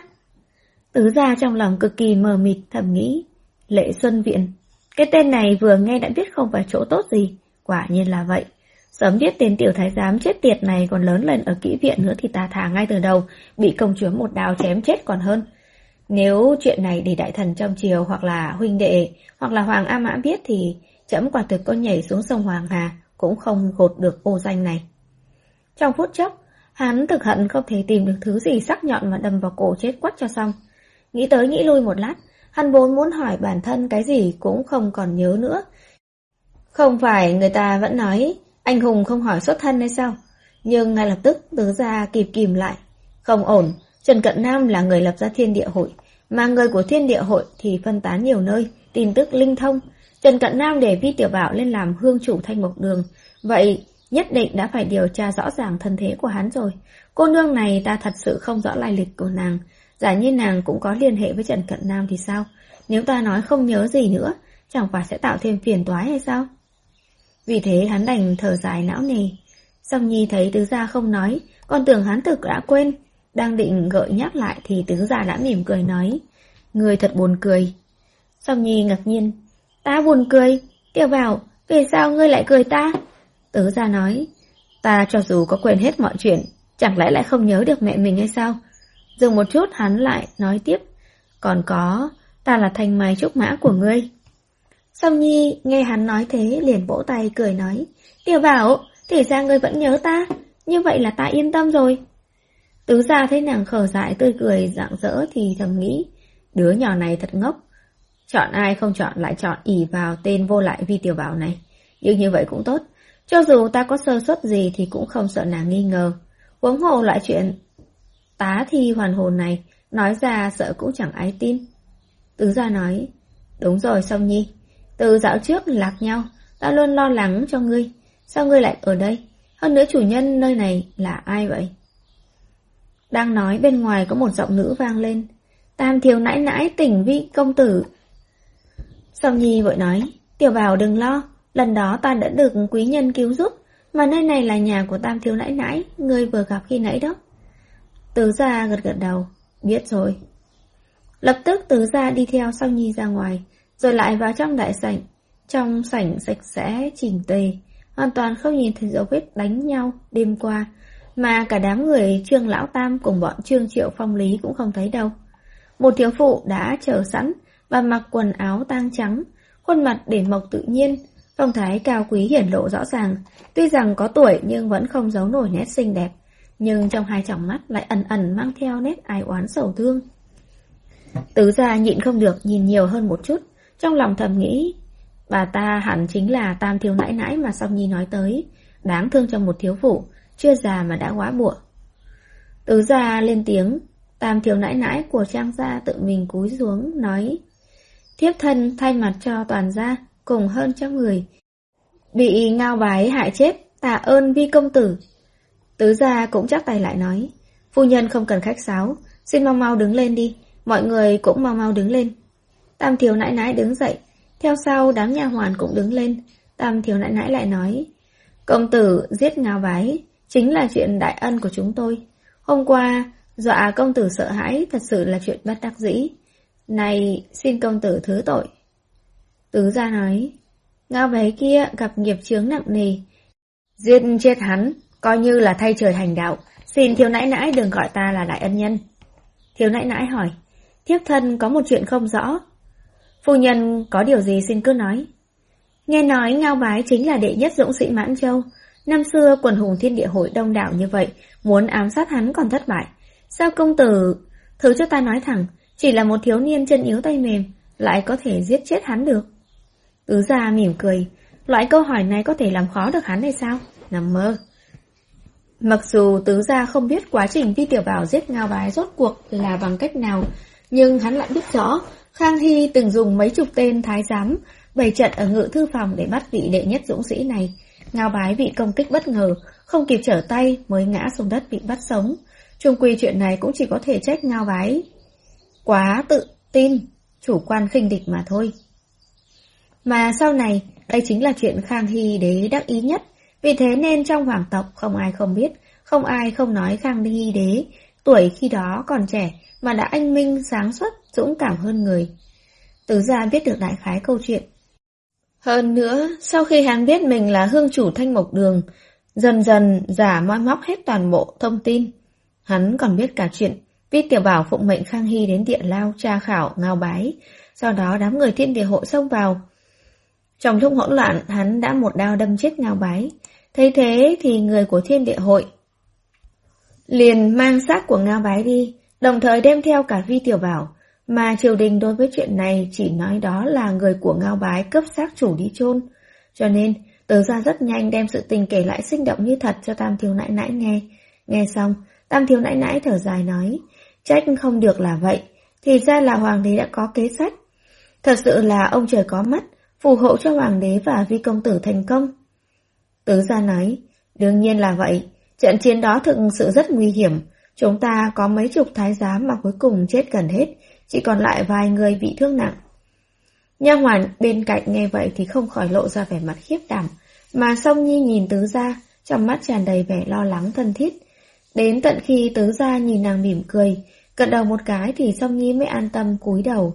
A: Tứ Gia trong lòng cực kỳ mờ mịt thầm nghĩ, Lệ Xuân Viện, cái tên này vừa nghe đã biết không phải chỗ tốt gì, quả nhiên là vậy. Sớm biết tên tiểu thái giám chết tiệt này còn lớn lên ở kỹ viện nữa thì ta thà ngay từ đầu, bị công chúa một đao chém chết còn hơn. Nếu chuyện này để đại thần trong triều hoặc là huynh đệ hoặc là Hoàng A Mã biết thì trẫm quả thực có nhảy xuống sông Hoàng Hà cũng không gột được ô danh này. Trong phút chốc, hắn thực hận không thể tìm được thứ gì sắc nhọn mà đâm vào cổ chết quách cho xong. Nghĩ tới nghĩ lui một lát, hắn vốn muốn hỏi bản thân cái gì cũng không còn nhớ nữa. Không phải người ta vẫn nói anh hùng không hỏi xuất thân hay sao? Nhưng ngay lập tức Tứ Gia kịp kìm lại. Không ổn, Trần Cận Nam là người lập ra Thiên Địa Hội, mà người của Thiên Địa Hội thì phân tán nhiều nơi, tin tức linh thông. Trần Cận Nam để Vi Tiểu Bảo lên làm hương chủ Thanh Mộc Đường, vậy nhất định đã phải điều tra rõ ràng thân thế của hắn rồi. Cô nương này ta thật sự không rõ lai lịch của nàng, giả như nàng cũng có liên hệ với Trần Cận Nam thì sao? Nếu ta nói không nhớ gì nữa, chẳng phải sẽ tạo thêm phiền toái hay sao? Vì thế hắn đành thở dài não nề. Song Nhi thấy tứ gia không nói, còn tưởng hắn thực đã quên. Đang định gợi nhắc lại thì tứ gia đã mỉm cười nói, người thật buồn cười. Song Nhi ngạc nhiên, ta buồn cười? Tiểu Bảo, vì sao ngươi lại cười ta? Tứ gia nói, ta cho dù có quên hết mọi chuyện, chẳng lẽ lại không nhớ được mẹ mình hay sao? Dừng một chút hắn lại nói tiếp, còn có, ta là thanh mai trúc mã của ngươi. Song Nhi nghe hắn nói thế liền vỗ tay cười nói, Tiểu Bảo, thì ra ngươi vẫn nhớ ta, như vậy là ta yên tâm rồi. Tứ gia thấy nàng khờ dại tươi cười rạng rỡ thì thầm nghĩ, đứa nhỏ này thật ngốc. Chọn ai không chọn lại chọn ỷ vào tên vô lại Vi Tiểu Bảo này. Nhưng như vậy cũng tốt, cho dù ta có sơ suất gì thì cũng không sợ nàng nghi ngờ. Huống hồ loại chuyện tá thi hoàn hồn này, nói ra sợ cũng chẳng ai tin. Tứ gia nói, đúng rồi Song Nhi, từ dạo trước lạc nhau, ta luôn lo lắng cho ngươi. Sao ngươi lại ở đây? Hơn nữa chủ nhân nơi này là ai vậy? Đang nói bên ngoài có một giọng nữ vang lên, Tam thiếu nãi nãi tỉnh Vi công tử. Song Nhi vội nói, Tiểu Bảo đừng lo, lần đó ta đã được quý nhân cứu giúp, mà nơi này là nhà của Tam thiếu nãi nãi, ngươi vừa gặp khi nãy đó. Tứ gia gật gật đầu, biết rồi. Lập tức tứ gia đi theo Song Nhi ra ngoài, rồi lại vào trong đại sảnh. Trong sảnh sạch sẽ chỉnh tề, hoàn toàn không nhìn thấy dấu vết đánh nhau đêm qua, mà cả đám người Trương Lão Tam cùng bọn Trương Triệu Phong Lý cũng không thấy đâu. Một thiếu phụ đã chờ sẵn và mặc quần áo tang trắng, khuôn mặt để mộc tự nhiên, phong thái cao quý hiển lộ rõ ràng. Tuy rằng có tuổi nhưng vẫn không giấu nổi nét xinh đẹp, nhưng trong hai tròng mắt lại ẩn ẩn mang theo nét ai oán sầu thương. Tứ gia nhịn không được nhìn nhiều hơn một chút, trong lòng thầm nghĩ, bà ta hẳn chính là Tam thiếu nãi nãi mà Song Nhi nói tới, đáng thương trong một thiếu phụ, chưa già mà đã quá bụa. Tứ gia lên tiếng, Tam thiếu nãi nãi của Trang gia tự mình cúi xuống nói, thiếp thân thay mặt cho toàn gia cùng hơn trăm người bị Ngao Bái hại chết, tạ ơn Vi công tử. Tứ gia cũng chắp tay lại nói, phu nhân không cần khách sáo, xin mau mau đứng lên đi, mọi người cũng mau mau đứng lên. Tam thiếu nãi nãi đứng dậy, theo sau đám nha hoàn cũng đứng lên. Tam thiếu nãi nãi lại nói, công tử giết Ngao Bái chính là chuyện đại ân của chúng tôi. Hôm qua dọa công tử sợ hãi, thật sự là chuyện bất đắc dĩ. Này xin công tử thứ tội. Tứ gia nói, Ngao Bái kia gặp nghiệp chướng nặng nề, giết chết hắn coi như là thay trời hành đạo, xin thiếu nãi nãi đừng gọi ta là đại ân nhân. Thiếu nãi nãi hỏi, thiếp thân có một chuyện không rõ. Phu nhân có điều gì xin cứ nói. Nghe nói Ngao Bái chính là đệ nhất dũng sĩ Mãn Châu, năm xưa quần hùng thiên địa hội đông đảo như vậy, muốn ám sát hắn còn thất bại. Sao công tử, thứ cho ta nói thẳng, chỉ là một thiếu niên chân yếu tay mềm, lại có thể giết chết hắn được? Tứ gia mỉm cười, loại câu hỏi này có thể làm khó được hắn hay sao? Nằm mơ. Mặc dù tứ gia không biết quá trình Vi Tiểu Bảo giết Ngao Bái rốt cuộc là bằng cách nào, nhưng hắn lại biết rõ Khang Hy từng dùng mấy chục tên thái giám bày trận ở ngự thư phòng để bắt vị đệ nhất dũng sĩ này. Ngao Bái bị công kích bất ngờ, không kịp trở tay mới ngã xuống đất bị bắt sống. Chung quy chuyện này cũng chỉ có thể trách Ngao Bái quá tự tin, chủ quan khinh địch mà thôi. Mà sau này, đây chính là chuyện Khang Hy đế đắc ý nhất, vì thế nên trong hoàng tộc không ai không biết, không ai không nói Khang Hy đế tuổi khi đó còn trẻ mà đã anh minh sáng suốt, dũng cảm hơn người. Tứ gia biết được đại khái câu chuyện. Hơn nữa, sau khi hắn biết mình là hương chủ Thanh Mộc Đường, dần dần giả moi móc hết toàn bộ thông tin. Hắn còn biết cả chuyện Vi Tiểu Bảo phụng mệnh Khang Hy đến địa lao tra khảo Ngao Bái, sau đó đám người thiên địa hội xông vào. Trong lúc hỗn loạn, hắn đã một đao đâm chết Ngao Bái. Thấy thế thì người của thiên địa hội liền mang xác của Ngao Bái đi, đồng thời đem theo cả Vi Tiểu Bảo, mà triều đình đối với chuyện này chỉ nói đó là người của Ngao Bái cướp xác chủ đi chôn. Cho nên, Tứ gia rất nhanh đem sự tình kể lại sinh động như thật cho Tam thiếu nãi nãi nghe. Nghe xong, Tam thiếu nãi nãi thở dài nói, trách không được là vậy, thì ra là hoàng đế đã có kế sách. Thật sự là ông trời có mắt, phù hộ cho hoàng đế và Vi công tử thành công. Tứ gia nói, đương nhiên là vậy, trận chiến đó thực sự rất nguy hiểm, chúng ta có mấy chục thái giám mà cuối cùng chết gần hết, chỉ còn lại vài người bị thương nặng. Nha hoàn bên cạnh nghe vậy thì không khỏi lộ ra vẻ mặt khiếp đảm, mà Song Nhi nhìn Tứ Gia, trong mắt tràn đầy vẻ lo lắng thân thiết. Đến tận khi Tứ Gia nhìn nàng mỉm cười, gật đầu một cái thì Song Nhi mới an tâm cúi đầu.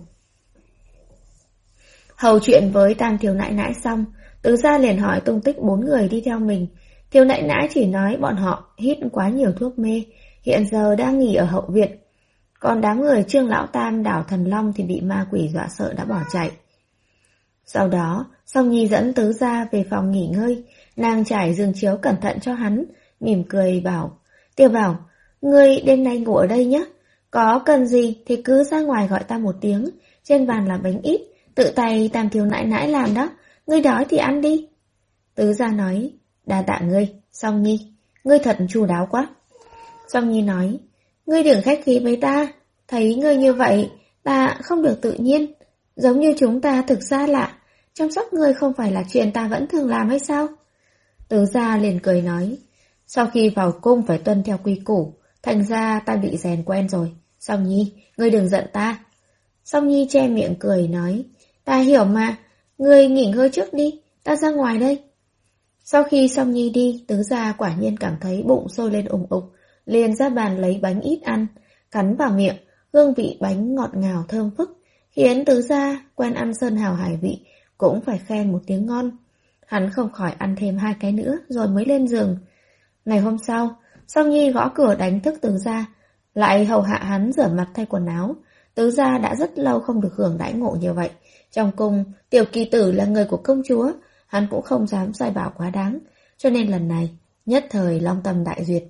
A: Hầu chuyện với Tam thiếu nãi nãi xong, Tứ Gia liền hỏi tung tích bốn người đi theo mình. Thiếu nãi nãi chỉ nói bọn họ hít quá nhiều thuốc mê, hiện giờ đang nghỉ ở hậu viện. Còn đám người Trương Lão Tam, Đảo Thần Long thì bị ma quỷ dọa sợ đã bỏ chạy. Sau đó, Song Nhi dẫn Tứ Gia về phòng nghỉ ngơi, nàng trải giường chiếu cẩn thận cho hắn, mỉm cười bảo, Tiểu Bảo, ngươi đêm nay ngủ ở đây nhé, có cần gì thì cứ ra ngoài gọi ta một tiếng, trên bàn là bánh ít, tự tay Tam thiếu nãi nãi làm đó, ngươi đói thì ăn đi. Tứ Gia nói, đa tạ ngươi, Song Nhi, ngươi thật chu đáo quá. Song Nhi nói, ngươi đừng khách khí với ta, thấy ngươi như vậy, ta không được tự nhiên, giống như chúng ta thực xa lạ, chăm sóc ngươi không phải là chuyện ta vẫn thường làm hay sao? Tứ Gia liền cười nói, sau khi vào cung phải tuân theo quy củ, thành ra ta bị rèn quen rồi, Song Nhi, ngươi đừng giận ta. Song Nhi che miệng cười nói, ta hiểu mà, ngươi nghỉ ngơi trước đi, ta ra ngoài đây. Sau khi Song Nhi đi, Tứ Gia quả nhiên cảm thấy bụng sôi lên ủng ục, liền ra bàn lấy bánh ít ăn, cắn vào miệng, hương vị bánh ngọt ngào thơm phức, khiến Tứ Gia quen ăn sơn hào hải vị, cũng phải khen một tiếng ngon. Hắn không khỏi ăn thêm hai cái nữa rồi mới lên giường. Ngày hôm sau, Song Nhi gõ cửa đánh thức Tứ Gia, lại hầu hạ hắn rửa mặt thay quần áo. Tứ Gia đã rất lâu không được hưởng đãi ngộ như vậy. Trong cung, tiểu kỳ tử là người của công chúa, hắn cũng không dám sai bảo quá đáng, cho nên lần này nhất thời long tâm đại duyệt.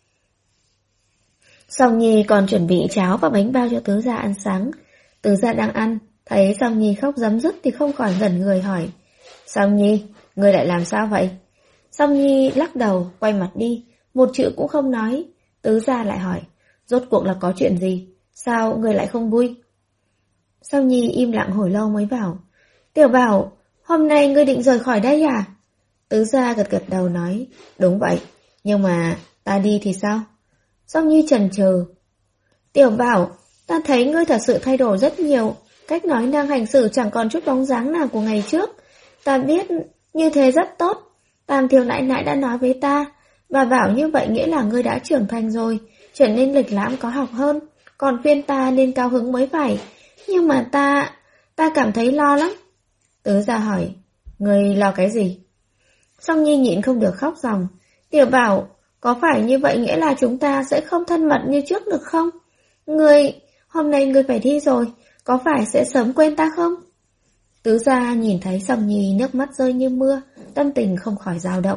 A: Song Nhi còn chuẩn bị cháo và bánh bao cho Tứ Gia ăn sáng. Tứ Gia đang ăn, thấy Song Nhi khóc rấm rứt thì không khỏi ngẩn người hỏi, Song Nhi, ngươi lại làm sao vậy? Song Nhi lắc đầu, quay mặt đi, một chữ cũng không nói. Tứ Gia lại hỏi, rốt cuộc là có chuyện gì? Sao ngươi lại không vui? Song Nhi im lặng hồi lâu mới bảo, Tiểu Bảo, hôm nay ngươi định rời khỏi đây à? Tứ Gia gật gật đầu nói, đúng vậy, nhưng mà ta đi thì sao? Song Nhi chần chừ, Tiểu Bảo, ta thấy ngươi thật sự thay đổi rất nhiều, cách nói năng hành xử chẳng còn chút bóng dáng nào của ngày trước. Ta biết như thế rất tốt, Tam thiếu nãi nãi đã nói với ta, và bảo như vậy nghĩa là ngươi đã trưởng thành rồi, trở nên lịch lãm có học hơn, còn khuyên ta nên cao hứng mới phải. Nhưng mà ta, ta cảm thấy lo lắm. Tứ Gia hỏi, ngươi lo cái gì? Song Nhi nhịn không được khóc ròng, Tiểu Bảo, có phải như vậy nghĩa là chúng ta sẽ không thân mật như trước được không? Ngươi, hôm nay ngươi phải đi rồi, có phải sẽ sớm quên ta không? Tứ Gia nhìn thấy Song Nhi nước mắt rơi như mưa, tâm tình không khỏi dao động.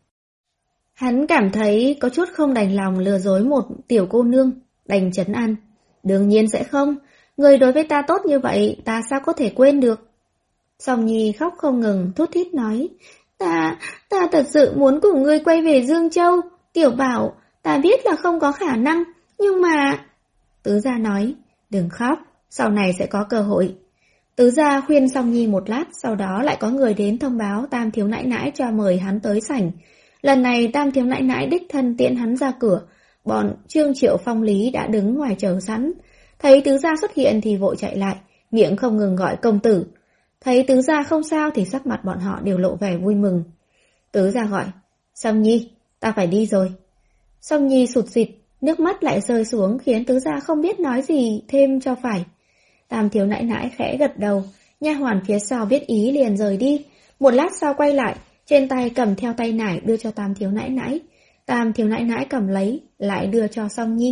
A: Hắn cảm thấy có chút không đành lòng lừa dối một tiểu cô nương, đành trấn an. Đương nhiên sẽ không, người đối với ta tốt như vậy, ta sao có thể quên được? Song Nhi khóc không ngừng, thút thít nói, Ta, ta thật sự muốn cùng ngươi quay về Dương Châu, Tiểu Bảo, ta biết là không có khả năng, nhưng mà... Tứ Gia nói, đừng khóc, sau này sẽ có cơ hội. Tứ Gia khuyên Song Nhi một lát, sau đó lại có người đến thông báo Tam thiếu nãi nãi cho mời hắn tới sảnh. Lần này Tam thiếu nãi nãi đích thân tiễn hắn ra cửa, bọn Trương Triệu Phong Lý đã đứng ngoài chờ sẵn. Thấy Tứ Gia xuất hiện thì vội chạy lại, miệng không ngừng gọi công tử. Thấy Tứ Gia không sao thì sắc mặt bọn họ đều lộ vẻ vui mừng. Tứ Gia gọi, Song Nhi, ta phải đi rồi. Song Nhi sụt sịt, nước mắt lại rơi xuống khiến Tứ Gia không biết nói gì thêm cho phải. Tam thiếu nãi nãi khẽ gật đầu, nha hoàn phía sau biết ý liền rời đi. Một lát sau quay lại, trên tay cầm theo tay nải đưa cho Tam thiếu nãi nãi. Tam thiếu nãi nãi cầm lấy, lại đưa cho Song Nhi.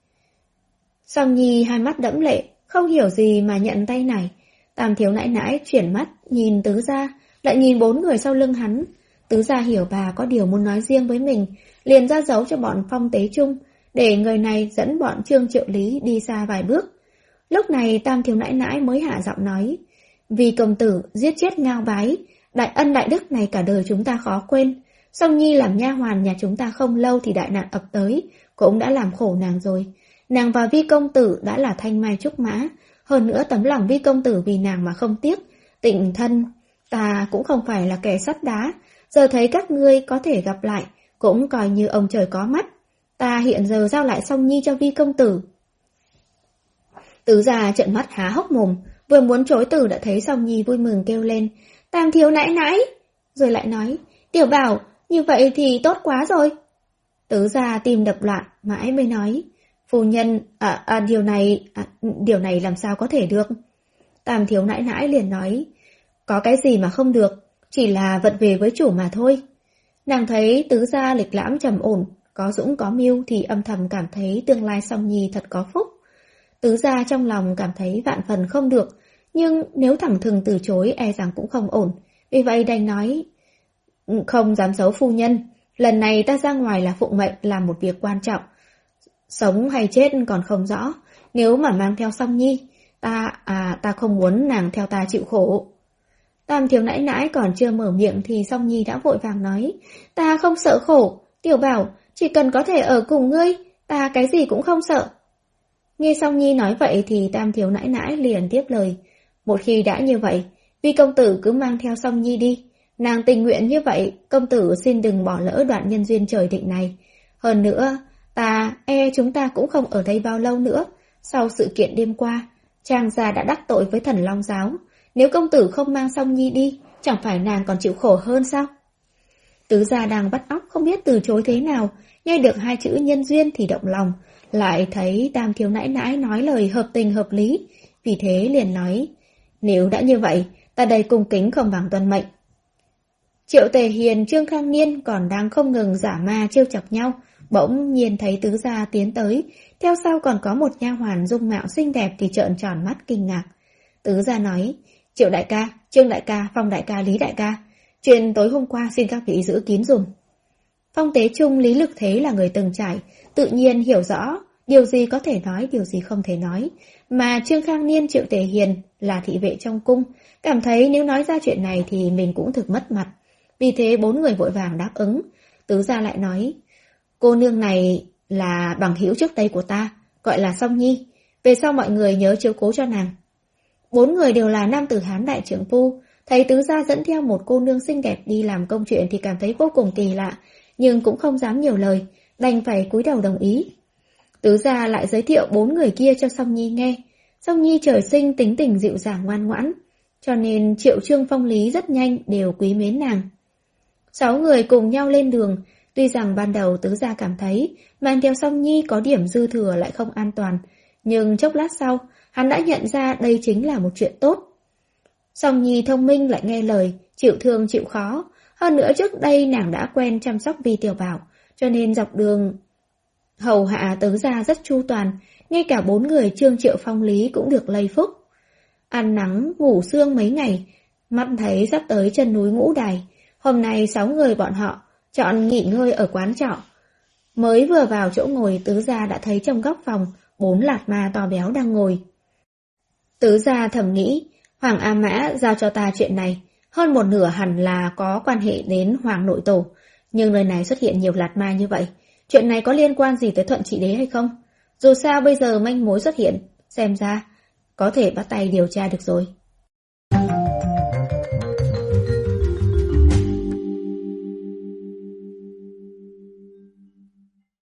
A: Song Nhi hai mắt đẫm lệ, không hiểu gì mà nhận tay nải. Tam thiếu nãi nãi chuyển mắt, nhìn Tứ Gia, lại nhìn bốn người sau lưng hắn. Tứ Gia hiểu bà có điều muốn nói riêng với mình, liền ra dấu cho bọn Phong Tế Trung, để người này dẫn bọn Trương Triệu Lý đi xa vài bước. Lúc này Tam thiếu nãi nãi mới hạ giọng nói, vì công tử giết chết Ngao Bái, đại ân đại đức này cả đời chúng ta khó quên. Song Nhi làm nha hoàn nhà chúng ta không lâu thì đại nạn ập tới, cũng đã làm khổ nàng rồi. Nàng và Vi công tử đã là thanh mai trúc mã, hơn nữa tấm lòng Vi công tử vì nàng mà không tiếc. Tịnh thân, ta cũng không phải là kẻ sắt đá, giờ thấy các ngươi có thể gặp lại, cũng coi như ông trời có mắt. Ta hiện giờ giao lại Song Nhi cho Vi công tử. Tứ Gia trợn mắt há hốc mồm, Vừa muốn chối từ đã thấy Song Nhi vui mừng kêu lên, Tam thiếu nãi nãi, rồi lại nói, Tiểu Bảo, như vậy thì tốt quá rồi. Tứ gia tim đập loạn, mãi mới nói, phu nhân, à, à, điều này, à, điều này làm sao có thể được. Tam thiếu nãi nãi liền nói, có cái gì mà không được, chỉ là vật về với chủ mà thôi. Nàng thấy tứ gia lịch lãm trầm ổn, có dũng có mưu thì âm thầm cảm thấy tương lai Song Nhi thật có phúc. Tứ gia trong lòng cảm thấy vạn phần không được, nhưng nếu thẳng thừng từ chối e rằng cũng không ổn, vì vậy đành nói, không dám giấu phu nhân, lần này ta ra ngoài là phụng mệnh làm một việc quan trọng. Sống hay chết còn không rõ, nếu mà mang theo Song Nhi, ta, à, ta không muốn nàng theo ta chịu khổ. Tam thiếu nãi nãi còn chưa mở miệng thì Song Nhi đã vội vàng nói, ta không sợ khổ, Tiểu Bảo, chỉ cần có thể ở cùng ngươi, ta cái gì cũng không sợ. Nghe Song Nhi nói vậy thì Tam thiếu nãi nãi liền tiếp lời, một khi đã như vậy, vì công tử cứ mang theo Song Nhi đi, nàng tình nguyện như vậy, công tử xin đừng bỏ lỡ đoạn nhân duyên trời định này. Hơn nữa, ta, e chúng ta cũng không ở đây bao lâu nữa, sau sự kiện đêm qua, Trang gia đã đắc tội với Thần Long giáo, nếu công tử không mang Song Nhi đi, chẳng phải nàng còn chịu khổ hơn sao? Tứ gia đang bắt óc không biết từ chối thế nào, nghe được hai chữ nhân duyên thì động lòng, lại thấy Tam thiếu nãi nãi nói lời hợp tình hợp lý, vì thế liền nói, nếu đã như vậy, ta đây cung kính không bằng tuân mệnh. Triệu Tề Hiền, Trương Khang Niên còn đang không ngừng giả ma trêu chọc nhau, bỗng nhiên thấy tứ gia tiến tới, theo sau còn có một nha hoàn dung mạo xinh đẹp thì trợn tròn mắt kinh ngạc. Tứ gia nói, Triệu đại ca, Trương đại ca, Phong đại ca, Lý đại ca, chuyện tối hôm qua xin các vị giữ kín dùm. Phong Tế Trung, Lý Lực Thế là người từng trải, tự nhiên hiểu rõ điều gì có thể nói, điều gì không thể nói, mà Trương Khang Niên, Triệu Tề Hiền là thị vệ trong cung, cảm thấy nếu nói ra chuyện này thì mình cũng thực mất mặt. Vì thế bốn người vội vàng đáp ứng. Tứ gia lại nói, cô nương này là bằng hữu trước đây của ta, gọi là Song Nhi, về sau mọi người nhớ chiếu cố cho nàng. Bốn người đều là nam tử Hán đại trưởng phu, thấy tứ gia dẫn theo một cô nương xinh đẹp đi làm công chuyện thì cảm thấy vô cùng kỳ lạ, nhưng cũng không dám nhiều lời, đành phải cúi đầu đồng ý. Tứ gia lại giới thiệu bốn người kia cho Song Nhi nghe. Song Nhi trời sinh tính tình dịu dàng ngoan ngoãn, cho nên Triệu, Trương, Phong, Lý rất nhanh đều quý mến nàng. Sáu người cùng nhau lên đường, tuy rằng ban đầu tứ gia cảm thấy mang theo Song Nhi có điểm dư thừa lại không an toàn, nhưng chốc lát sau, hắn đã nhận ra đây chính là một chuyện tốt. Song Nhi thông minh lại nghe lời, chịu thương chịu khó, hơn nữa trước đây nàng đã quen chăm sóc Vi Tiểu Bảo, cho nên dọc đường hầu hạ tứ gia rất chu toàn, ngay cả bốn người Trương, Triệu, Phong, Lý cũng được lây phúc. Ăn nắng, ngủ sương mấy ngày, mắt thấy sắp tới chân núi Ngũ Đài. Hôm nay sáu người bọn họ chọn nghỉ ngơi ở quán trọ. Mới vừa vào chỗ ngồi, tứ gia đã thấy trong góc phòng bốn lạt ma to béo đang ngồi. Tứ gia thầm nghĩ, Hoàng A Mã giao cho ta chuyện này, hơn một nửa hẳn là có quan hệ đến Hoàng nội tổ, nhưng nơi này xuất hiện nhiều lạt ma như vậy, chuyện này có liên quan gì tới Thuận Trị Đế hay không? Dù sao bây giờ manh mối xuất hiện, xem ra có thể bắt tay điều tra được rồi.